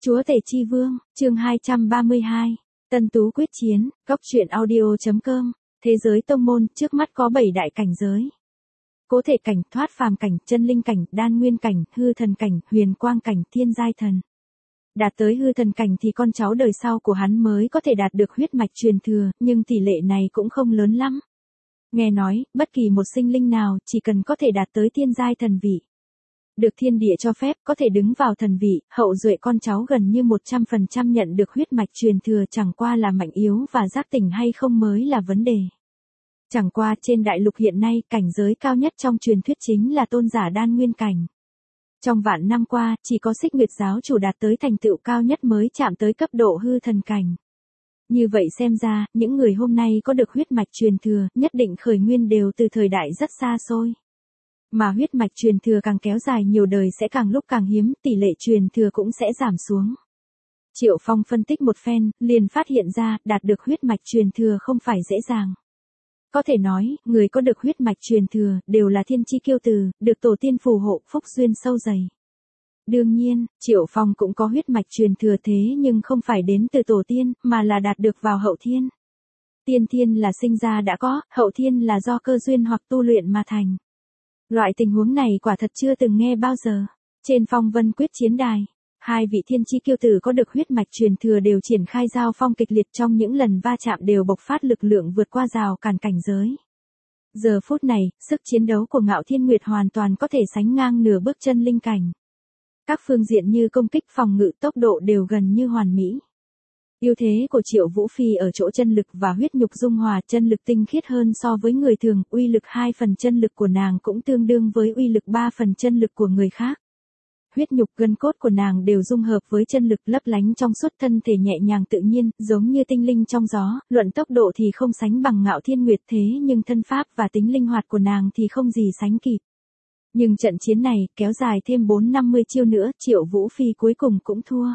Chúa Tể Chi Vương, chương 232, Tân Tú quyết chiến, góc truyện audio.com, thế giới tông môn, trước mắt có 7 đại cảnh giới. Cố thể cảnh, thoát phàm cảnh, chân linh cảnh, đan nguyên cảnh, hư thần cảnh, huyền quang cảnh, thiên giai thần. Đạt tới hư thần cảnh thì con cháu đời sau của hắn mới có thể đạt được huyết mạch truyền thừa, nhưng tỷ lệ này cũng không lớn lắm. Nghe nói, bất kỳ một sinh linh nào chỉ cần có thể đạt tới thiên giai thần vị, được thiên địa cho phép có thể đứng vào thần vị, hậu duệ con cháu gần như 100% nhận được huyết mạch truyền thừa, chẳng qua là mạnh yếu và giác tỉnh hay không mới là vấn đề. Chẳng qua trên đại lục hiện nay, cảnh giới cao nhất trong truyền thuyết chính là tôn giả đan nguyên cảnh. Trong vạn năm qua, chỉ có Xích Nguyệt giáo chủ đạt tới thành tựu cao nhất mới chạm tới cấp độ hư thần cảnh. Như vậy xem ra, những người hôm nay có được huyết mạch truyền thừa, nhất định khởi nguyên đều từ thời đại rất xa xôi. Mà huyết mạch truyền thừa càng kéo dài nhiều đời sẽ càng lúc càng hiếm, tỷ lệ truyền thừa cũng sẽ giảm xuống. Triệu Phong phân tích một phen, liền phát hiện ra, đạt được huyết mạch truyền thừa không phải dễ dàng. Có thể nói, người có được huyết mạch truyền thừa, đều là thiên chi kiêu tử, được tổ tiên phù hộ, phúc duyên sâu dày. Đương nhiên, Triệu Phong cũng có huyết mạch truyền thừa thế nhưng không phải đến từ tổ tiên, mà là đạt được vào hậu thiên. Tiên thiên là sinh ra đã có, hậu thiên là do cơ duyên hoặc tu luyện mà thành. Loại tình huống này quả thật chưa từng nghe bao giờ. Trên phong vân quyết chiến đài, hai vị thiên chi kiêu tử có được huyết mạch truyền thừa đều triển khai giao phong kịch liệt, trong những lần va chạm đều bộc phát lực lượng vượt qua rào cản cảnh giới. Giờ phút này, sức chiến đấu của Ngạo Thiên Nguyệt hoàn toàn có thể sánh ngang nửa bước chân linh cảnh. Các phương diện như công kích, phòng ngự, tốc độ đều gần như hoàn mỹ. Ưu thế của Triệu Vũ Phi ở chỗ chân lực và huyết nhục dung hòa, chân lực tinh khiết hơn so với người thường, uy lực 2 phần chân lực của nàng cũng tương đương với uy lực 3 phần chân lực của người khác. Huyết nhục gân cốt của nàng đều dung hợp với chân lực, lấp lánh trong suốt, thân thể nhẹ nhàng tự nhiên, giống như tinh linh trong gió, luận tốc độ thì không sánh bằng Ngạo Thiên Nguyệt, thế nhưng thân pháp và tính linh hoạt của nàng thì không gì sánh kịp. Nhưng trận chiến này, kéo dài thêm 4-50 chiêu nữa, Triệu Vũ Phi cuối cùng cũng thua.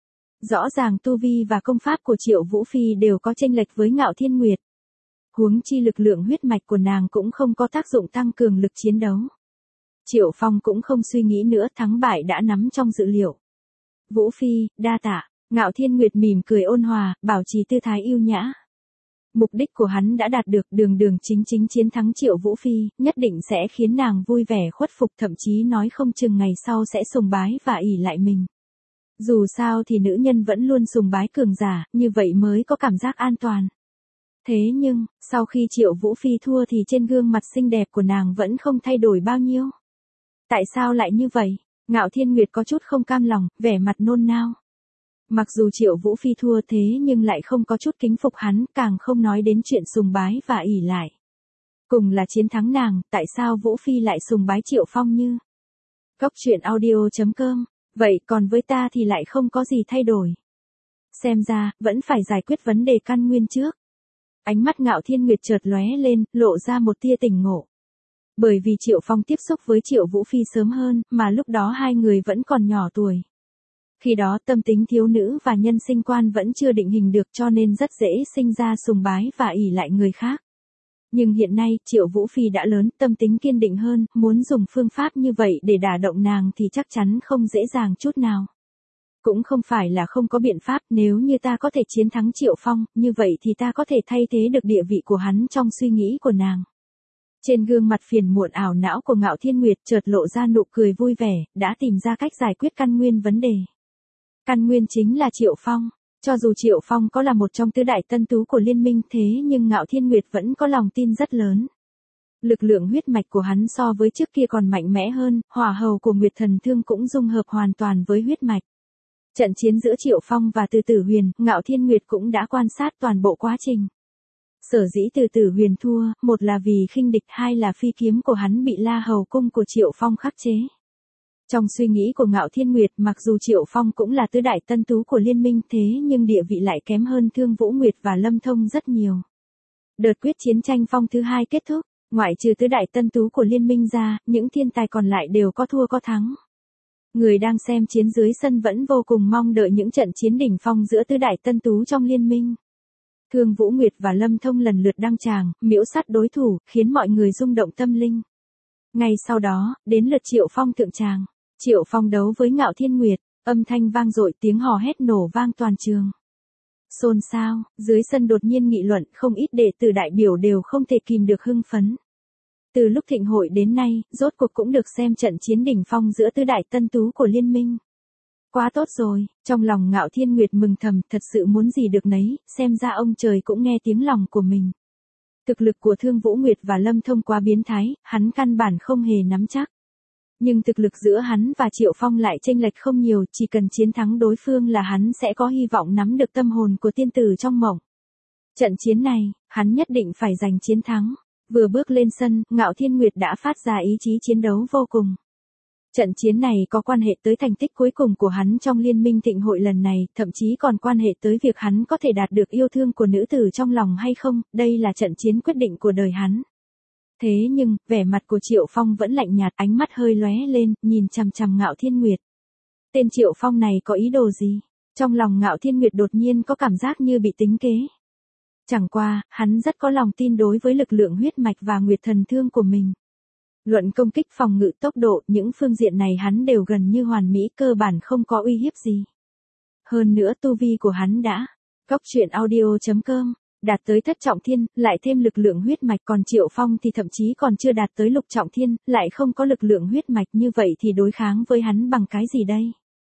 Rõ ràng tu vi và công pháp của Triệu Vũ Phi đều có chênh lệch với Ngạo Thiên Nguyệt. Huống chi lực lượng huyết mạch của nàng cũng không có tác dụng tăng cường lực chiến đấu. Triệu Phong cũng không suy nghĩ nữa, thắng bại đã nắm trong dự liệu. Vũ Phi, đa tạ. Ngạo Thiên Nguyệt mỉm cười ôn hòa, bảo trì tư thái yêu nhã. Mục đích của hắn đã đạt được, đường đường chính chính chiến thắng Triệu Vũ Phi, nhất định sẽ khiến nàng vui vẻ khuất phục, thậm chí nói không chừng ngày sau sẽ sùng bái và ỷ lại mình. Dù sao thì nữ nhân vẫn luôn sùng bái cường giả, như vậy mới có cảm giác an toàn. Thế nhưng, sau khi Triệu Vũ Phi thua thì trên gương mặt xinh đẹp của nàng vẫn không thay đổi bao nhiêu. Tại sao lại như vậy? Ngạo Thiên Nguyệt có chút không cam lòng, vẻ mặt nôn nao. Mặc dù Triệu Vũ Phi thua thế nhưng lại không có chút kính phục hắn, càng không nói đến chuyện sùng bái và ỷ lại. Cùng là chiến thắng nàng, tại sao Vũ Phi lại sùng bái Triệu Phong như? Góc truyện audio.com. Vậy còn với ta thì lại không có gì thay đổi. Xem ra, vẫn phải giải quyết vấn đề căn nguyên trước. Ánh mắt Ngạo Thiên Nguyệt chợt lóe lên, lộ ra một tia tỉnh ngộ. Bởi vì Triệu Phong tiếp xúc với Triệu Vũ Phi sớm hơn, mà lúc đó hai người vẫn còn nhỏ tuổi. Khi đó tâm tính thiếu nữ và nhân sinh quan vẫn chưa định hình được, cho nên rất dễ sinh ra sùng bái và ỷ lại người khác. Nhưng hiện nay, Triệu Vũ Phi đã lớn, tâm tính kiên định hơn, muốn dùng phương pháp như vậy để đả động nàng thì chắc chắn không dễ dàng chút nào. Cũng không phải là không có biện pháp, nếu như ta có thể chiến thắng Triệu Phong, như vậy thì ta có thể thay thế được địa vị của hắn trong suy nghĩ của nàng. Trên gương mặt phiền muộn ảo não của Ngạo Thiên Nguyệt chợt lộ ra nụ cười vui vẻ, đã tìm ra cách giải quyết căn nguyên vấn đề. Căn nguyên chính là Triệu Phong. Cho dù Triệu Phong có là một trong tứ đại tân tú của liên minh, thế nhưng Ngạo Thiên Nguyệt vẫn có lòng tin rất lớn. Lực lượng huyết mạch của hắn so với trước kia còn mạnh mẽ hơn, hỏa hầu của Nguyệt Thần Thương cũng dung hợp hoàn toàn với huyết mạch. Trận chiến giữa Triệu Phong và Từ Tử Huyền, Ngạo Thiên Nguyệt cũng đã quan sát toàn bộ quá trình. Sở dĩ Từ Tử Huyền thua, một là vì khinh địch, hai là phi kiếm của hắn bị La Hầu cung của Triệu Phong khắc chế. Trong suy nghĩ của Ngạo Thiên Nguyệt, mặc dù Triệu Phong cũng là tứ đại tân tú của liên minh, thế nhưng địa vị lại kém hơn Thương Vũ Nguyệt và Lâm Thông rất nhiều. Đợt quyết chiến tranh phong thứ 2 kết thúc, ngoại trừ tứ đại tân tú của liên minh ra, những thiên tài còn lại đều có thua có thắng. Người đang xem chiến dưới sân vẫn vô cùng mong đợi những trận chiến đỉnh phong giữa tứ đại tân tú trong liên minh. Thương Vũ Nguyệt và Lâm Thông lần lượt đăng tràng, miễu sát đối thủ, khiến mọi người rung động tâm linh. Ngay sau đó, đến lượt Triệu Phong thượng tràng. Triệu Phong đấu với Ngạo Thiên Nguyệt. Âm thanh vang dội, tiếng hò hét nổ vang toàn trường. Xôn xao, dưới sân đột nhiên nghị luận, không ít đệ tử đại biểu đều không thể kìm được hưng phấn. Từ lúc thịnh hội đến nay, rốt cuộc cũng được xem trận chiến đỉnh phong giữa tứ đại tân tú của liên minh. Quá tốt rồi, trong lòng Ngạo Thiên Nguyệt mừng thầm, thật sự muốn gì được nấy, xem ra ông trời cũng nghe tiếng lòng của mình. Thực lực của Thương Vũ Nguyệt và Lâm Thông quá biến thái, hắn căn bản không hề nắm chắc. Nhưng thực lực giữa hắn và Triệu Phong lại chênh lệch không nhiều, chỉ cần chiến thắng đối phương là hắn sẽ có hy vọng nắm được tâm hồn của tiên tử trong mộng. Trận chiến này, hắn nhất định phải giành chiến thắng. Vừa bước lên sân, Ngạo Thiên Nguyệt đã phát ra ý chí chiến đấu vô cùng. Trận chiến này có quan hệ tới thành tích cuối cùng của hắn trong liên minh thịnh hội lần này, thậm chí còn quan hệ tới việc hắn có thể đạt được yêu thương của nữ tử trong lòng hay không, đây là trận chiến quyết định của đời hắn. Thế nhưng, vẻ mặt của Triệu Phong vẫn lạnh nhạt, ánh mắt hơi lóe lên, nhìn chằm chằm Ngạo Thiên Nguyệt. Tên Triệu Phong này có ý đồ gì? Trong lòng Ngạo Thiên Nguyệt đột nhiên có cảm giác như bị tính kế. Chẳng qua, hắn rất có lòng tin đối với lực lượng huyết mạch và nguyệt thần thương của mình. Luận công kích, phòng ngự, tốc độ, những phương diện này hắn đều gần như hoàn mỹ, cơ bản không có uy hiếp gì. Hơn nữa tu vi của hắn đã, Goctruyện.audio.com, đạt tới thất trọng thiên, lại thêm lực lượng huyết mạch, còn Triệu Phong thì thậm chí còn chưa đạt tới lục trọng thiên, lại không có lực lượng huyết mạch, như vậy thì đối kháng với hắn bằng cái gì đây?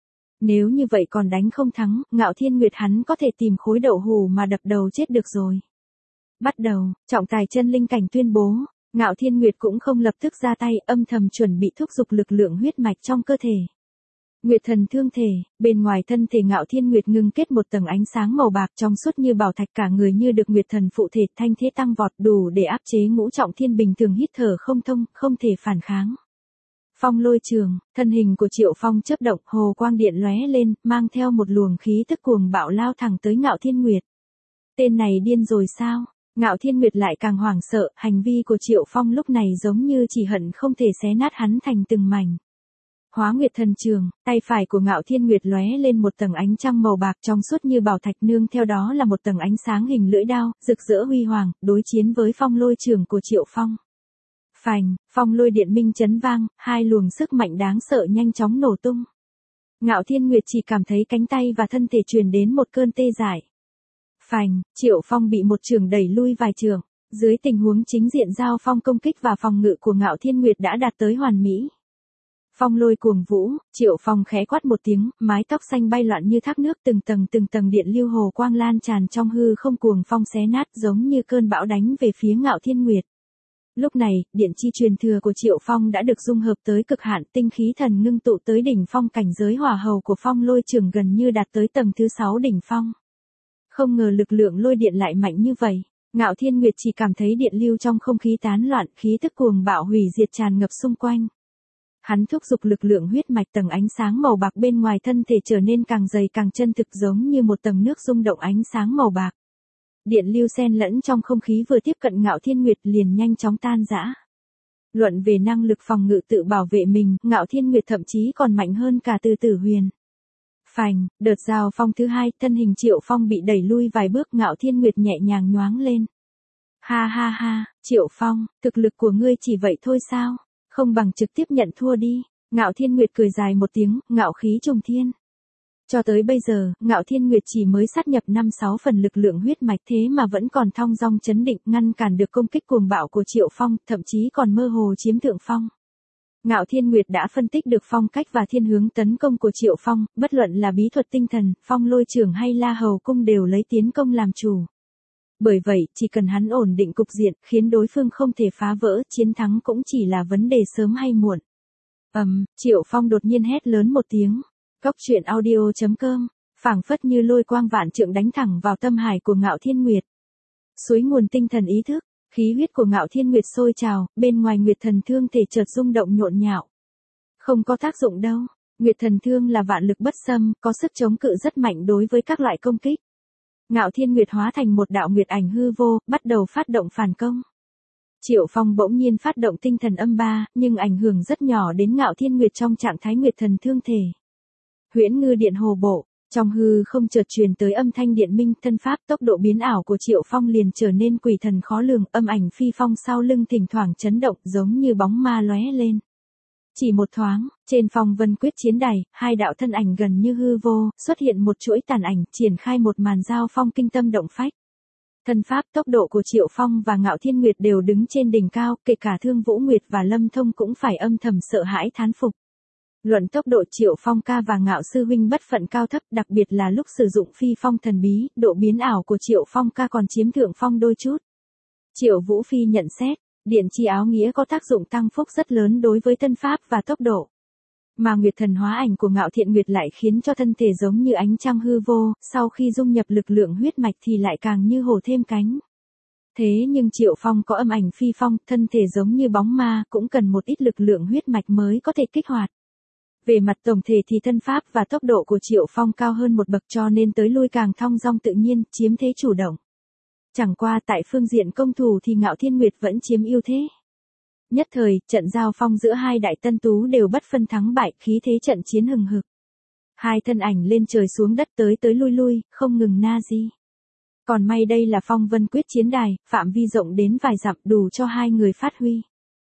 Nếu như vậy còn đánh không thắng, Ngạo Thiên Nguyệt hắn có thể tìm khối đậu hù mà đập đầu chết được rồi. Bắt đầu, trọng tài chân linh cảnh tuyên bố, Ngạo Thiên Nguyệt cũng không lập tức ra tay, âm thầm chuẩn bị thúc giục lực lượng huyết mạch trong cơ thể. Nguyệt thần thương thể, bên ngoài thân thể Ngạo Thiên Nguyệt ngưng kết một tầng ánh sáng màu bạc trong suốt như bảo thạch, cả người như được nguyệt thần phụ thể, thanh thế tăng vọt, đủ để áp chế ngũ trọng thiên bình thường hít thở không thông, không thể phản kháng. Phong lôi trường, thân hình của Triệu Phong chớp động, hồ quang điện lóe lên, mang theo một luồng khí tức cuồng bạo lao thẳng tới Ngạo Thiên Nguyệt. Tên này điên rồi sao? Ngạo Thiên Nguyệt lại càng hoảng sợ, hành vi của Triệu Phong lúc này giống như chỉ hận không thể xé nát hắn thành từng mảnh. Hóa Nguyệt thần trường, tay phải của Ngạo Thiên Nguyệt lóe lên một tầng ánh trăng màu bạc trong suốt như bảo thạch, nương theo đó là một tầng ánh sáng hình lưỡi đao, rực rỡ huy hoàng, đối chiến với phong lôi trường của Triệu Phong. Phành, phong lôi điện minh chấn vang, hai luồng sức mạnh đáng sợ nhanh chóng nổ tung. Ngạo Thiên Nguyệt chỉ cảm thấy cánh tay và thân thể truyền đến một cơn tê dại. Phành, Triệu Phong bị một trường đẩy lui vài trường. Dưới tình huống chính diện giao phong, công kích và phòng ngự của Ngạo Thiên Nguyệt đã đạt tới hoàn mỹ. Phong lôi cuồng vũ, Triệu Phong khẽ quát một tiếng, mái tóc xanh bay loạn như thác nước, từng tầng điện lưu hồ quang lan tràn trong hư không, cuồng phong xé nát giống như cơn bão đánh về phía Ngạo Thiên Nguyệt. Lúc này, điện chi truyền thừa của Triệu Phong đã được dung hợp tới cực hạn, tinh khí thần ngưng tụ tới đỉnh phong, cảnh giới hỏa hầu của phong lôi trường gần như đạt tới tầng thứ 6 đỉnh phong. Không ngờ lực lượng lôi điện lại mạnh như vậy. Ngạo Thiên Nguyệt chỉ cảm thấy điện lưu trong không khí tán loạn, khí tức cuồng bạo hủy diệt tràn ngập xung quanh. Hắn thúc giục lực lượng huyết mạch, tầng ánh sáng màu bạc bên ngoài thân thể trở nên càng dày càng chân thực, giống như một tầng nước rung động ánh sáng màu bạc. Điện lưu xen lẫn trong không khí vừa tiếp cận Ngạo Thiên Nguyệt liền nhanh chóng tan rã. Luận về năng lực phòng ngự tự bảo vệ mình, Ngạo Thiên Nguyệt thậm chí còn mạnh hơn cả Từ Tử Huyền. Phành, đợt giao phong thứ hai, thân hình Triệu Phong bị đẩy lui vài bước, Ngạo Thiên Nguyệt nhẹ nhàng nhoáng lên. Ha ha ha, Triệu Phong, thực lực của ngươi chỉ vậy thôi sao? Không bằng trực tiếp nhận thua đi. Ngạo Thiên Nguyệt cười dài một tiếng, ngạo khí trùng thiên. Cho tới bây giờ, Ngạo Thiên Nguyệt chỉ mới sát nhập 5-6 phần lực lượng huyết mạch, thế mà vẫn còn thong dong chấn định, ngăn cản được công kích cuồng bạo của Triệu Phong, thậm chí còn mơ hồ chiếm thượng phong. Ngạo Thiên Nguyệt đã phân tích được phong cách và thiên hướng tấn công của Triệu Phong, bất luận là bí thuật tinh thần, phong lôi trường hay La Hầu cung đều lấy tiến công làm chủ. Bởi vậy, chỉ cần hắn ổn định cục diện, khiến đối phương không thể phá vỡ, chiến thắng cũng chỉ là vấn đề sớm hay muộn. Triệu Phong đột nhiên hét lớn một tiếng. Goctruyện.audio.com, phảng phất như lôi quang vạn trượng đánh thẳng vào tâm hải của Ngạo Thiên Nguyệt. Suối nguồn tinh thần ý thức, khí huyết của Ngạo Thiên Nguyệt sôi trào, bên ngoài nguyệt thần thương thể chợt rung động nhộn nhạo. Không có tác dụng đâu, nguyệt thần thương là vạn lực bất xâm, có sức chống cự rất mạnh đối với các loại công kích. Ngạo Thiên Nguyệt hóa thành một đạo nguyệt ảnh hư vô, bắt đầu phát động phản công. Triệu Phong bỗng nhiên phát động tinh thần âm ba, nhưng ảnh hưởng rất nhỏ đến Ngạo Thiên Nguyệt trong trạng thái nguyệt thần thương thể. Huyễn ngư điện hồ bộ, trong hư không chợt truyền tới âm thanh điện minh, thân pháp tốc độ biến ảo của Triệu Phong liền trở nên quỷ thần khó lường, âm ảnh phi phong sau lưng thỉnh thoảng chấn động giống như bóng ma lóe lên. Chỉ một thoáng, trên phong vân quyết chiến đài, hai đạo thân ảnh gần như hư vô, xuất hiện một chuỗi tàn ảnh, triển khai một màn giao phong kinh tâm động phách. Thân pháp tốc độ của Triệu Phong và Ngạo Thiên Nguyệt đều đứng trên đỉnh cao, kể cả Thương Vũ Nguyệt và Lâm Thông cũng phải âm thầm sợ hãi thán phục. Luận tốc độ Triệu Phong ca và Ngạo sư huynh bất phận cao thấp, đặc biệt là lúc sử dụng phi phong thần bí, độ biến ảo của Triệu Phong ca còn chiếm thượng phong đôi chút. Triệu Vũ Phi nhận xét, điện chi áo nghĩa có tác dụng tăng phúc rất lớn đối với thân pháp và tốc độ. Mà Nguyệt thần hóa ảnh của Ngạo Thiện Nguyệt lại khiến cho thân thể giống như ánh trăng hư vô, sau khi dung nhập lực lượng huyết mạch thì lại càng như hổ thêm cánh. Thế nhưng Triệu Phong có âm ảnh phi phong, thân thể giống như bóng ma, cũng cần một ít lực lượng huyết mạch mới có thể kích hoạt. Về mặt tổng thể thì thân pháp và tốc độ của Triệu Phong cao hơn một bậc, cho nên tới lui càng thong dong tự nhiên, chiếm thế chủ động. Chẳng qua tại phương diện công thủ thì Ngạo Thiên Nguyệt vẫn chiếm ưu thế. Nhất thời, trận giao phong giữa hai đại tân tú đều bất phân thắng bại, khí thế trận chiến hừng hực. Hai thân ảnh lên trời xuống đất tới tới lui lui, không ngừng na di. Còn may đây là phong vân quyết chiến đài, phạm vi rộng đến vài dặm, đủ cho hai người phát huy.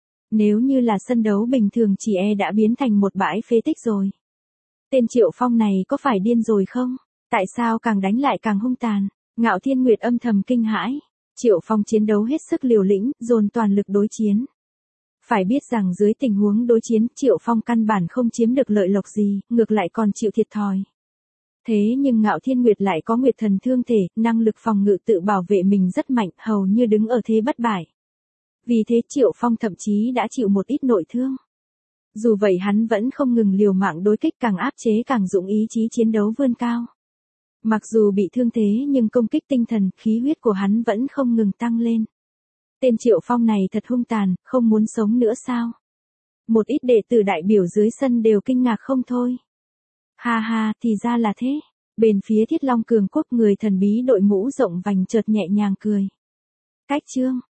Nếu như là sân đấu bình thường chỉ đã biến thành một bãi phế tích rồi. Tên Triệu Phong này có phải điên rồi không? Tại sao càng đánh lại càng hung tàn? Ngạo Thiên Nguyệt âm thầm kinh hãi. Triệu Phong chiến đấu hết sức liều lĩnh, dồn toàn lực đối chiến. Phải biết rằng dưới tình huống đối chiến, Triệu Phong căn bản không chiếm được lợi lộc gì, ngược lại còn chịu thiệt thòi. Thế nhưng Ngạo Thiên Nguyệt lại có Nguyệt thần thương thể, năng lực phòng ngự tự bảo vệ mình rất mạnh, hầu như đứng ở thế bất bại. Vì thế Triệu Phong thậm chí đã chịu một ít nội thương. Dù vậy hắn vẫn không ngừng liều mạng đối kích, càng áp chế càng dũng ý chí chiến đấu vươn cao. Mặc dù bị thương thế nhưng công kích tinh thần, khí huyết của hắn vẫn không ngừng tăng lên. Tên Triệu Phong này thật hung tàn, không muốn sống nữa sao? Một ít đệ tử đại biểu dưới sân đều kinh ngạc không thôi. Ha ha, thì ra là thế. Bên phía Thiết Long Cường Quốc, người thần bí đội mũ rộng vành chợt nhẹ nhàng cười. Cách chương